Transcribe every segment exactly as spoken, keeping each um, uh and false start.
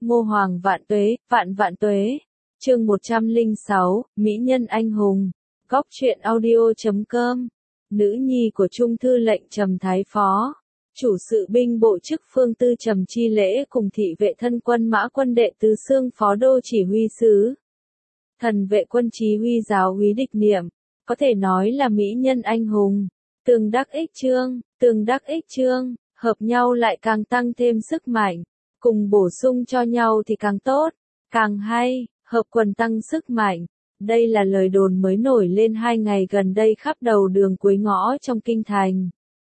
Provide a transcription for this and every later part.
Ngô Hoàng vạn tuế, vạn vạn tuế. Chương một trăm lẻ sáu, Mỹ nhân anh hùng. Góc truyện audio chấm com. Nữ nhi của Trung thư lệnh Trầm Thái Phó, chủ sự binh bộ chức Phương Tư Trầm Chi Lễ cùng thị vệ thân quân Mã Quân đệ tứ xương phó đô chỉ huy sứ. Thần vệ quân chí huy giáo úy Địch Niệm, có thể nói là mỹ nhân anh hùng. Tương đắc ích trương, tương đắc ích trương, hợp nhau lại càng tăng thêm sức mạnh, cùng bổ sung cho nhau thì càng tốt, càng hay, hợp quần tăng sức mạnh. Đây là lời đồn mới nổi lên hai ngày gần đây khắp đầu đường cuối ngõ trong kinh thành.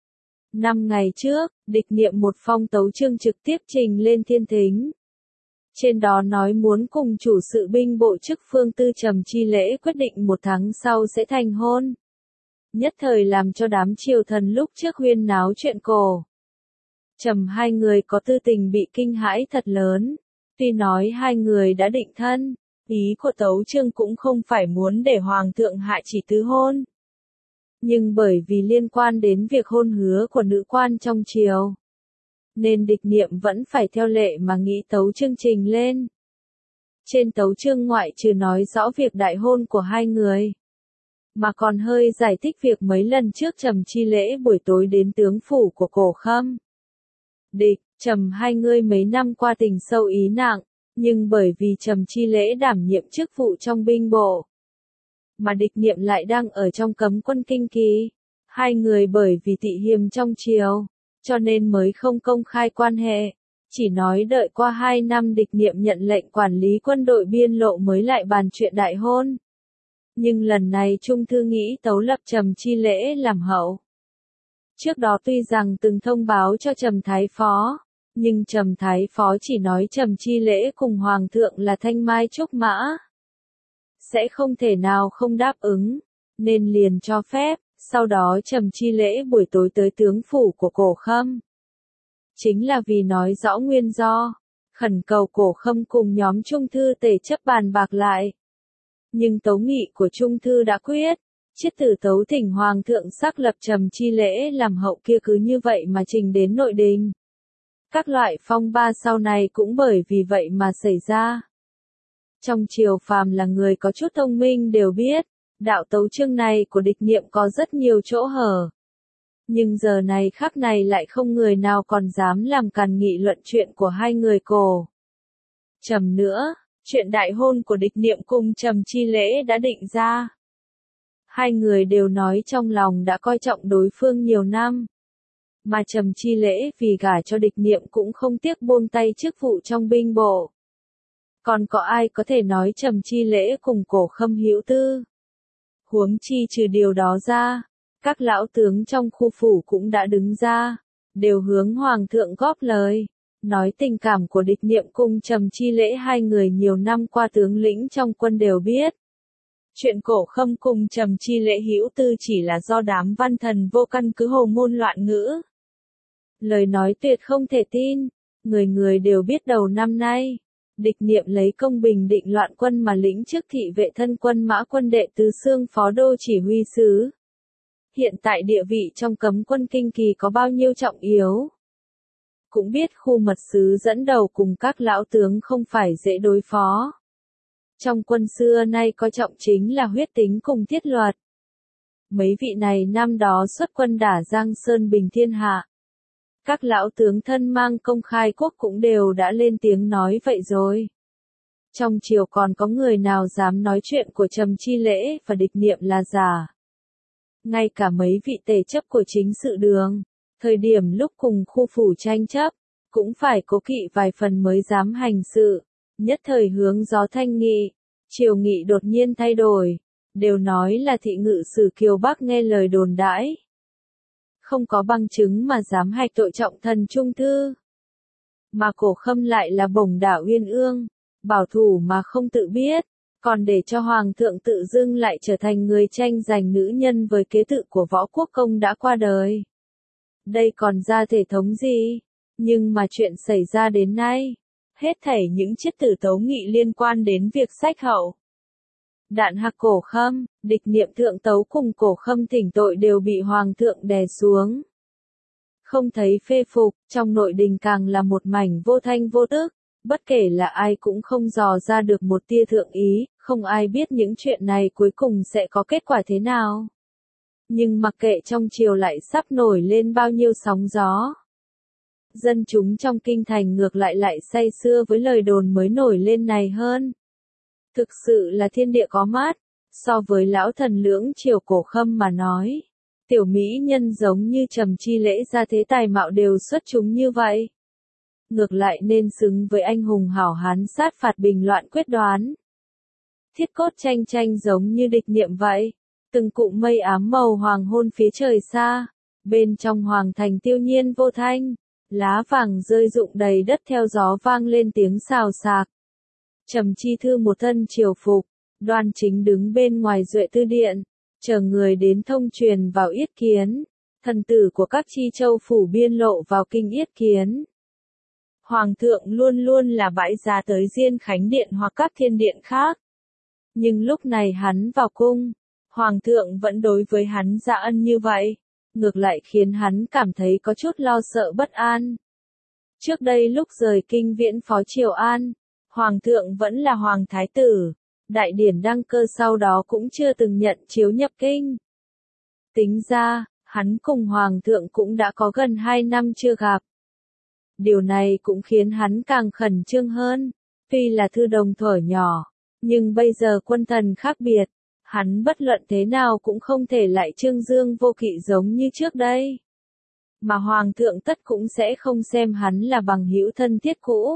Năm ngày trước, Địch Niệm một phong tấu chương trực tiếp trình lên Thiên Thính. Trên đó nói muốn cùng chủ sự binh bộ chức Phương Tư Trầm Chi Lễ quyết định một tháng sau sẽ thành hôn. Nhất thời làm cho đám triều thần lúc trước huyên náo chuyện cổ Trầm hai người có tư tình bị kinh hãi thật lớn. Tuy nói hai người đã định thân, ý của tấu chương cũng không phải muốn để hoàng thượng hạ chỉ tứ hôn. Nhưng bởi vì liên quan đến việc hôn hứa của nữ quan trong triều, nên Địch Niệm vẫn phải theo lệ mà nghĩ tấu chương trình lên. Trên tấu chương ngoại trừ nói rõ việc đại hôn của hai người, mà còn hơi giải thích việc mấy lần trước Trầm Chi Lễ buổi tối đến tướng phủ của Cổ Khâm. Địch, Trầm hai người mấy năm qua tình sâu ý nặng, nhưng bởi vì Trầm Chi Lễ đảm nhiệm chức vụ trong binh bộ, mà Địch Niệm lại đang ở trong cấm quân kinh kỳ. Hai người bởi vì tị hiềm trong triều, cho nên mới không công khai quan hệ, chỉ nói đợi qua hai năm Địch Niệm nhận lệnh quản lý quân đội biên lộ mới lại bàn chuyện đại hôn. Nhưng lần này Trung thư nghĩ tấu lập Trầm Chi Lễ làm hậu. Trước đó tuy rằng từng thông báo cho Trầm Thái Phó, nhưng Trầm Thái Phó chỉ nói Trầm Chi Lễ cùng Hoàng thượng là thanh mai trúc mã, sẽ không thể nào không đáp ứng, nên liền cho phép. Sau đó Trầm Chi Lễ buổi tối tới tướng phủ của Cổ Khâm, chính là vì nói rõ nguyên do, khẩn cầu Cổ Khâm cùng nhóm Trung thư tề chấp bàn bạc lại. Nhưng tấu nghị của Trung thư đã quyết, chiết tử tấu thỉnh Hoàng thượng xác lập Trầm Chi Lễ làm hậu kia cứ như vậy mà trình đến nội đình. Các loại phong ba sau này cũng bởi vì vậy mà xảy ra. Trong triều phàm là người có chút thông minh đều biết, đạo tấu chương này của Địch Niệm có rất nhiều chỗ hở. Nhưng giờ này khắc này lại không người nào còn dám làm càn nghị luận chuyện của hai người Cổ Trầm nữa, chuyện đại hôn của Địch Niệm cùng Trầm Chi Lễ đã định ra. Hai người đều nói trong lòng đã coi trọng đối phương nhiều năm. Mà Trầm Chi Lễ vì gả cho Địch Niệm cũng không tiếc buông tay chức vụ trong binh bộ. Còn có ai có thể nói Trầm Chi Lễ cùng Cổ Khâm hữu tư? Huống chi trừ điều đó ra, các lão tướng trong khu phủ cũng đã đứng ra, đều hướng Hoàng thượng góp lời, nói tình cảm của Địch Niệm cùng Trầm Chi Lễ hai người nhiều năm qua tướng lĩnh trong quân đều biết. Chuyện Cổ Khâm cùng Trầm Chi Lễ hữu tư chỉ là do đám văn thần vô căn cứ hồ ngôn loạn ngữ. Lời nói tuyệt không thể tin, người người đều biết đầu năm nay, Địch Niệm lấy công bình định loạn quân mà lĩnh chức thị vệ thân quân Mã Quân đệ tứ xương phó đô chỉ huy sứ. Hiện tại địa vị trong cấm quân kinh kỳ có bao nhiêu trọng yếu. Cũng biết khu mật sứ dẫn đầu cùng các lão tướng không phải dễ đối phó. Trong quân xưa nay coi trọng chính là huyết tính cùng thiết luật. Mấy vị này năm đó xuất quân đả Giang Sơn bình thiên hạ. Các lão tướng thân mang công khai quốc cũng đều đã lên tiếng nói vậy rồi. Trong triều còn có người nào dám nói chuyện của Trầm Chi Lễ và Địch Niệm là giả. Ngay cả mấy vị tề chấp của chính sự đường, thời điểm lúc cùng khu phủ tranh chấp, cũng phải cố kỵ vài phần mới dám hành sự. Nhất thời hướng gió thanh nghị, triều nghị đột nhiên thay đổi, đều nói là thị ngự sử Kiều Bắc nghe lời đồn đãi. Không có bằng chứng mà dám hạch tội trọng thần Trung thư. Mà Cổ Khâm lại là bổng đảo uyên ương, bảo thủ mà không tự biết, còn để cho Hoàng thượng tự dưng lại trở thành người tranh giành nữ nhân với kế tự của Võ Quốc Công đã qua đời. Đây còn ra thể thống gì? Nhưng mà chuyện xảy ra đến nay, hết thảy những chiết tử tấu nghị liên quan đến việc sách hậu. Đạn hạc Cổ Khâm, Địch Niệm thượng tấu cùng Cổ Khâm thỉnh tội đều bị Hoàng thượng đè xuống. Không thấy phê phục, trong nội đình càng là một mảnh vô thanh vô tức, Bất kể là ai cũng không dò ra được một tia thượng ý, không ai biết những chuyện này cuối cùng sẽ có kết quả thế nào. Nhưng mặc kệ trong triều lại sắp nổi lên bao nhiêu sóng gió. Dân chúng trong kinh thành ngược lại lại say sưa với lời đồn mới nổi lên này hơn. Thực sự là thiên địa có mắt, so với lão thần lưỡng triều cổ khâm mà nói. Tiểu mỹ nhân giống như Trầm Chi Lễ ra thế tài mạo đều xuất chúng như vậy. Ngược lại nên xứng với anh hùng hảo hán sát phạt bình loạn quyết đoán. Thiết cốt tranh tranh giống như địch niệm vậy. Từng cụm mây ám màu hoàng hôn phía trời xa. Bên trong hoàng thành tiêu nhiên vô thanh. Lá vàng rơi rụng đầy đất theo gió vang lên tiếng xào xạc. Trầm Chi Thư một thân triều phục, đoan chính đứng bên ngoài Duệ Tư Điện, chờ người đến thông truyền vào yết kiến. Thần tử của các chi châu phủ biên lộ vào kinh yết kiến. Hoàng thượng luôn luôn là bãi giá tới Diên Khánh Điện hoặc các thiên điện khác. Nhưng lúc này hắn vào cung, Hoàng thượng vẫn đối với hắn dạ ân như vậy, ngược lại khiến hắn cảm thấy có chút lo sợ bất an. Trước đây lúc rời kinh viễn phó Triều An, Hoàng thượng vẫn là Hoàng Thái Tử, đại điển đăng cơ sau đó cũng chưa từng nhận chiếu nhập kinh. Tính ra, hắn cùng Hoàng thượng cũng đã có gần hai năm chưa gặp. Điều này cũng khiến hắn càng khẩn trương hơn, tuy là thư đồng thuở nhỏ, nhưng bây giờ quân thần khác biệt, hắn bất luận thế nào cũng không thể lại trương dương vô kỵ giống như trước đây. Mà Hoàng thượng tất cũng sẽ không xem hắn là bằng hữu thân thiết cũ.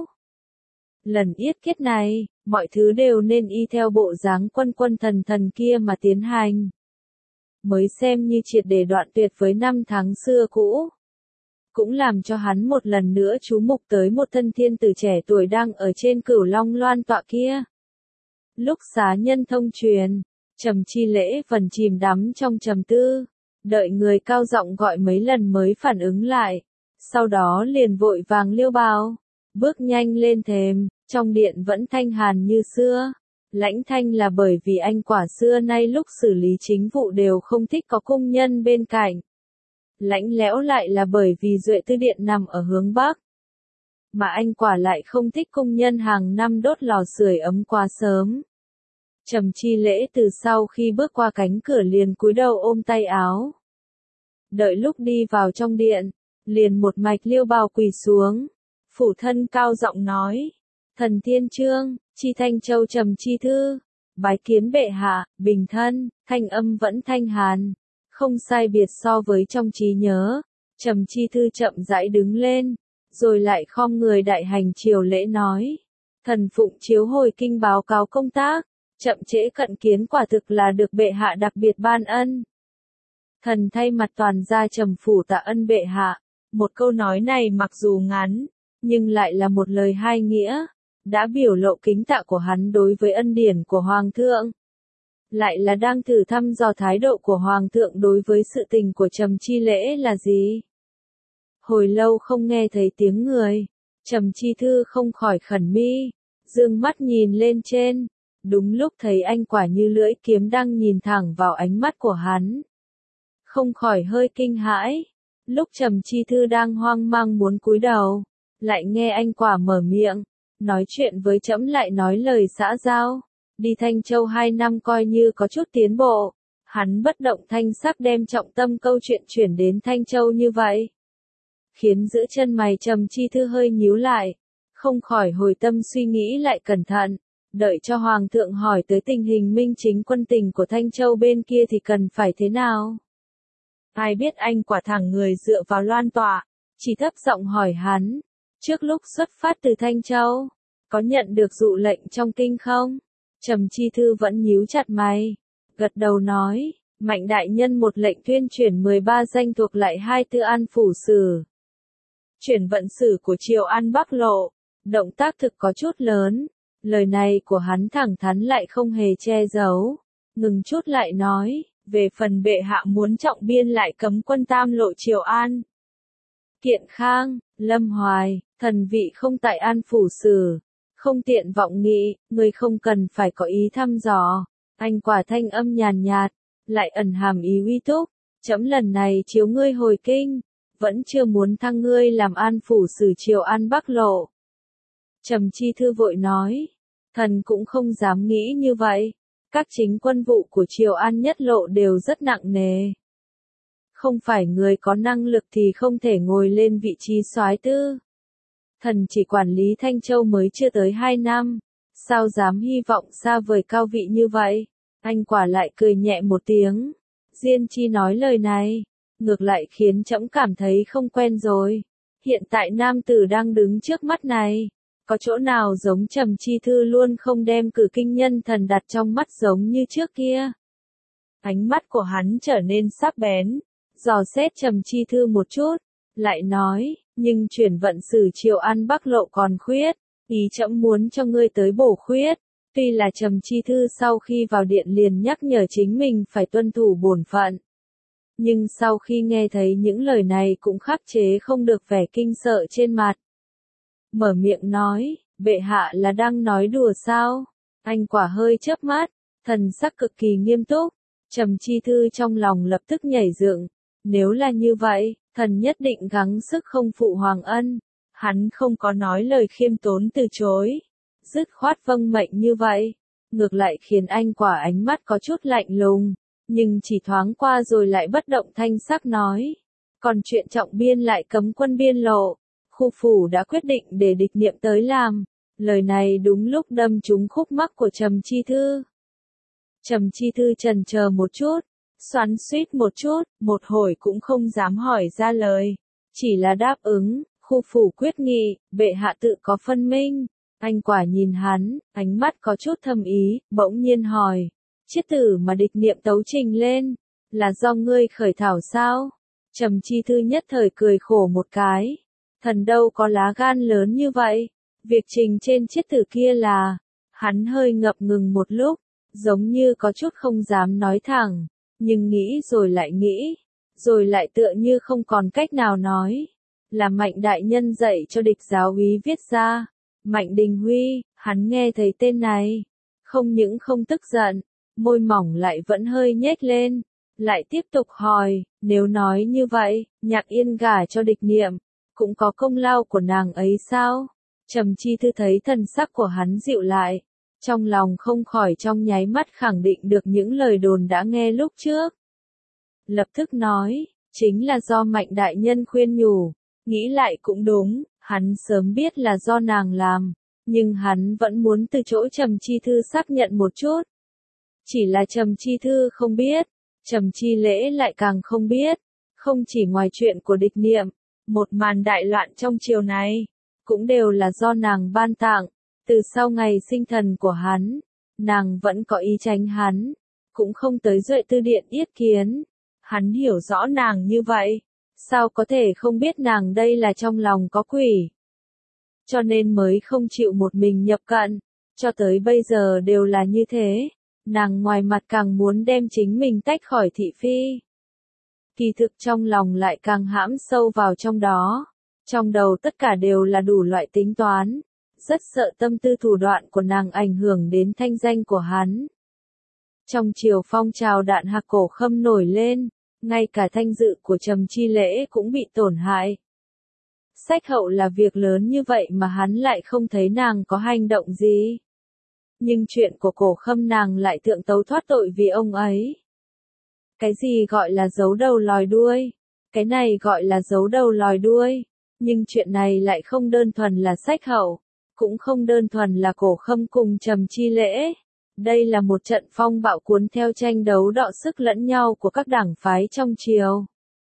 Lần yết kết này, mọi thứ đều nên y theo bộ dáng quân quân thần thần kia mà tiến hành. Mới xem như triệt để đoạn tuyệt với năm tháng xưa cũ. Cũng làm cho hắn một lần nữa chú mục tới một thân thiên tử trẻ tuổi đang ở trên Cửu Long loan tọa kia. Lúc xá nhân thông truyền, Trầm Chi Lễ vẫn chìm đắm trong trầm tư, đợi người cao giọng gọi mấy lần mới phản ứng lại, sau đó liền vội vàng liêu bào, bước nhanh lên thềm, trong điện vẫn thanh hàn như xưa. Lãnh thanh là bởi vì anh quả xưa nay lúc xử lý chính vụ đều không thích có cung nhân bên cạnh. Lãnh lẽo lại là bởi vì Duệ Tư Điện nằm ở hướng Bắc. Mà anh quả lại không thích cung nhân hàng năm đốt lò sưởi ấm quá sớm. Trầm Chi Lễ từ sau khi bước qua cánh cửa liền cúi đầu ôm tay áo. Đợi lúc đi vào trong điện, liền một mạch liêu bào quỳ xuống. Phủ thân cao giọng nói, thần thiên trương, chi Thanh Châu Trầm Chi Thư, bái kiến bệ hạ, bình thân, thanh âm vẫn thanh hàn. Không sai biệt so với trong trí nhớ, Trầm Chi Thư chậm rãi đứng lên, rồi lại khom người đại hành triều lễ nói. Thần phụng chiếu hồi kinh báo cáo công tác, chậm trễ cận kiến quả thực là được bệ hạ đặc biệt ban ân. Thần thay mặt toàn gia Trầm phủ tạ ân bệ hạ, một câu nói này mặc dù ngắn, nhưng lại là một lời hai nghĩa, đã biểu lộ kính tạ của hắn đối với ân điển của Hoàng thượng. Lại là đang thử thăm dò thái độ của Hoàng thượng đối với sự tình của Trầm Chi Lễ là gì. Hồi lâu không nghe thấy tiếng người, Trầm Chi Thư không khỏi khẩn mi, dương mắt nhìn lên trên, đúng lúc thấy anh quả như lưỡi kiếm đang nhìn thẳng vào ánh mắt của hắn. Không khỏi hơi kinh hãi, lúc Trầm Chi Thư đang hoang mang muốn cúi đầu, lại nghe anh quả mở miệng, nói chuyện với trẫm lại nói lời xã giao. Đi Thanh Châu hai năm coi như có chút tiến bộ, hắn bất động thanh sắc đem trọng tâm câu chuyện chuyển đến Thanh Châu như vậy. Khiến giữa chân mày Trầm Chi Thư hơi nhíu lại, không khỏi hồi tâm suy nghĩ lại cẩn thận, đợi cho Hoàng thượng hỏi tới tình hình minh chính quân tình của Thanh Châu bên kia thì cần phải thế nào. Ai biết anh quả thẳng người dựa vào loan tọa, chỉ thấp giọng hỏi hắn, trước lúc xuất phát từ Thanh Châu, có nhận được dụ lệnh trong kinh không? Trầm Chi Thư vẫn nhíu chặt mày, gật đầu nói, Mạnh đại nhân một lệnh tuyên chuyển mười ba danh thuộc lại hai tư an phủ sử. Chuyển vận sử của Triều An Bắc Lộ, động tác thực có chút lớn, lời này của hắn thẳng thắn lại không hề che giấu, ngừng chút lại nói, về phần bệ hạ muốn trọng biên lại cấm quân tam lộ Triều An. Kiện Khang, Lâm Hoài, thần vị không tại an phủ sử. Không tiện vọng nghị, người không cần phải có ý thăm dò. Anh quả thanh âm nhàn nhạt, lại ẩn hàm ý uy thúc. Chấm lần này chiếu ngươi hồi kinh, vẫn chưa muốn thăng ngươi làm an phủ sử Triều An Bắc Lộ. Trầm Chi Thư vội nói. Thần cũng không dám nghĩ như vậy. Các chính quân vụ của Triều An Nhất Lộ đều rất nặng nề. Không phải người có năng lực thì không thể ngồi lên vị trí soái tư. Thần chỉ quản lý Thanh Châu mới chưa tới hai năm. Sao dám hy vọng xa vời cao vị như vậy? Anh quả lại cười nhẹ một tiếng. Diên Chi nói lời này, ngược lại khiến trẫm cảm thấy không quen rồi. Hiện tại nam tử đang đứng trước mắt này, có chỗ nào giống Trầm Chi Thư luôn không đem Cử Kinh Nhân Thần đặt trong mắt giống như trước kia. Ánh mắt của hắn trở nên sắc bén, dò xét Trầm Chi Thư một chút, lại nói, nhưng chuyển vận sử Triều An Bắc Lộ còn khuyết, ý trẫm muốn cho ngươi tới bổ khuyết. Tuy là Trầm Chi Thư sau khi vào điện liền nhắc nhở chính mình phải tuân thủ bổn phận. Nhưng sau khi nghe thấy những lời này cũng khắc chế không được vẻ kinh sợ trên mặt. Mở miệng nói, bệ hạ là đang nói đùa sao? Anh quả hơi chớp mắt, thần sắc cực kỳ nghiêm túc. Trầm Chi Thư trong lòng lập tức nhảy dựng. Nếu là như vậy, thần nhất định gắng sức không phụ hoàng ân. Hắn không có nói lời khiêm tốn từ chối. Dứt khoát vâng mệnh như vậy, ngược lại khiến anh quả ánh mắt có chút lạnh lùng, nhưng chỉ thoáng qua rồi lại bất động thanh sắc nói. Còn chuyện trọng biên lại cấm quân biên lộ, khu phủ đã quyết định để địch niệm tới làm. Lời này đúng lúc đâm trúng khúc mắc của Trầm Chi Thư. Trầm Chi Thư chần chờ một chút, xoắn xuýt một chút, một hồi cũng không dám hỏi ra lời, chỉ là đáp ứng, khu phủ quyết nghị, bệ hạ tự có phân minh. Anh quả nhìn hắn, ánh mắt có chút thâm ý, bỗng nhiên hỏi. Chiết tử mà địch niệm tấu trình lên, là do ngươi khởi thảo sao? Trầm Chi Thư nhất thời cười khổ một cái. Thần đâu có lá gan lớn như vậy. Việc trình trên chiết tử kia là, hắn hơi ngập ngừng một lúc, giống như có chút không dám nói thẳng, nhưng nghĩ rồi lại nghĩ, rồi lại tựa như không còn cách nào nói. Là Mạnh đại nhân dạy cho địch giáo úy viết ra. Mạnh Đình Huy, hắn nghe thấy tên này, không những không tức giận, môi mỏng lại vẫn hơi nhếch lên, lại tiếp tục hỏi, nếu nói như vậy, Nhạc Yên gả cho địch niệm, cũng có công lao của nàng ấy sao? Trầm Chi Thư thấy thần sắc của hắn dịu lại, trong lòng không khỏi trong nháy mắt khẳng định được những lời đồn đã nghe lúc trước. Lập tức nói, chính là do Mạnh đại nhân khuyên nhủ, nghĩ lại cũng đúng. Hắn sớm biết là do nàng làm, nhưng hắn vẫn muốn từ chỗ Trầm Chi Thư xác nhận một chút. Chỉ là Trầm Chi Thư không biết, Trầm Chi Lễ lại càng không biết, không chỉ ngoài chuyện của địch niệm, một màn đại loạn trong triều này, cũng đều là do nàng ban tặng. Từ sau ngày sinh thần của hắn, nàng vẫn có ý tránh hắn, cũng không tới Duệ Tư Điện yết kiến. Hắn hiểu rõ nàng như vậy. Sao có thể không biết nàng đây là trong lòng có quỷ. Cho nên mới không chịu một mình nhập cận, cho tới bây giờ đều là như thế, nàng ngoài mặt càng muốn đem chính mình tách khỏi thị phi. Kỳ thực trong lòng lại càng hãm sâu vào trong đó, trong đầu tất cả đều là đủ loại tính toán, rất sợ tâm tư thủ đoạn của nàng ảnh hưởng đến thanh danh của hắn. Trong triều phong trào đạn hạc cổ khâm nổi lên. Ngay cả thanh dự của Trầm Chi Lễ cũng bị tổn hại. Sách hậu là việc lớn như vậy mà hắn lại không thấy nàng có hành động gì. Nhưng chuyện của cổ khâm nàng lại thượng tấu thoát tội vì ông ấy. Cái gì gọi là giấu đầu lòi đuôi? Cái này gọi là giấu đầu lòi đuôi. Nhưng chuyện này lại không đơn thuần là sách hậu, cũng không đơn thuần là cổ khâm cùng Trầm Chi Lễ. Đây là một trận phong bạo cuốn theo tranh đấu đọ sức lẫn nhau của các đảng phái trong triều.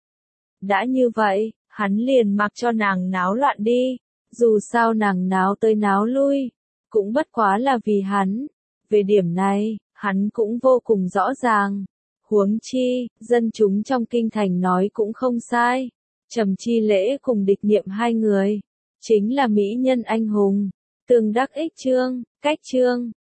Đã như vậy, hắn liền mặc cho nàng náo loạn đi, dù sao nàng náo tới náo lui, cũng bất quá là vì hắn. Về điểm này, hắn cũng vô cùng rõ ràng. Huống chi, dân chúng trong kinh thành nói cũng không sai. Trầm Chi Lễ cùng địch niệm hai người, chính là mỹ nhân anh hùng, tương đắc ích chương, cách chương.